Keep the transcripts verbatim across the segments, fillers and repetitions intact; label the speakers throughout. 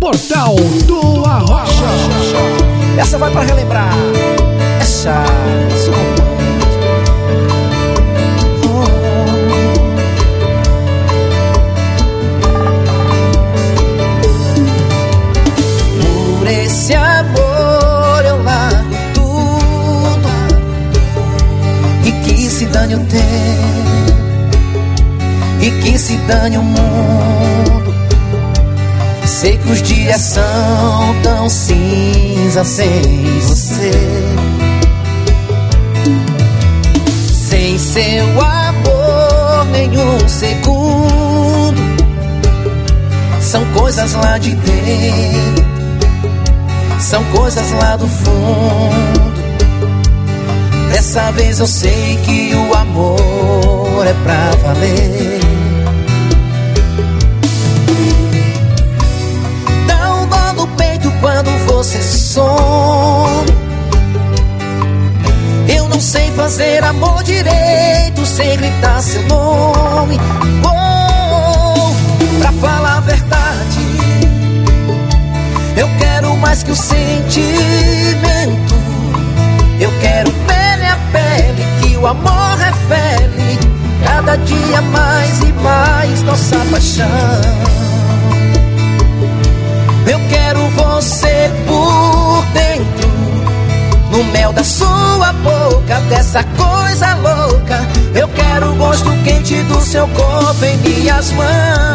Speaker 1: Portal do Arrocha.
Speaker 2: Essa vai pra relembrar. Essa sua por esse amor eu largo tudo e que se dane o tempo e que se dane o mundo. Sei que os dias são tão cinza sem você. Sem seu amor nenhum segundo. São coisas lá de dentro, são coisas lá do fundo. Dessa vez eu sei que o amor é pra valer. Quando você some, eu não sei fazer amor direito sem gritar seu nome. Oh, pra falar a verdade, eu quero mais que o sentimento. Eu quero pele a pele, que o amor revele cada dia mais e mais nossa paixão. Eu quero você por dentro, no mel da sua boca, dessa coisa louca. Eu quero o gosto quente do seu corpo em minhas mãos.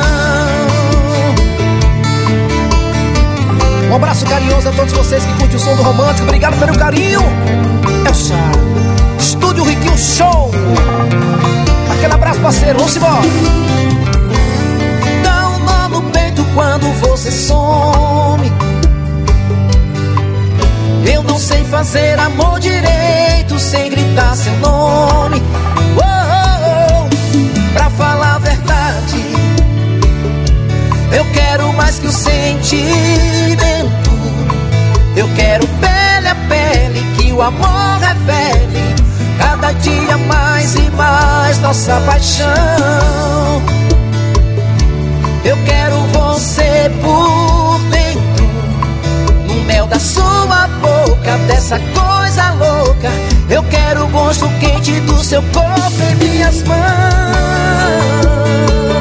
Speaker 2: Um abraço carinhoso a todos vocês que curtem o som do romântico. Obrigado pelo carinho. É o Chá Estúdio Riquinho Show. Aquele abraço, parceiro, vamos embora. Quando você some, eu não sei fazer amor direito sem gritar seu nome. Oh, oh, oh. Pra falar a verdade, eu quero mais que o sentimento. Eu quero pele a pele, que o amor revele cada dia mais e mais nossa paixão. Eu quero você por dentro, no mel da sua boca, dessa coisa louca. Eu quero o gosto quente do seu corpo em minhas mãos.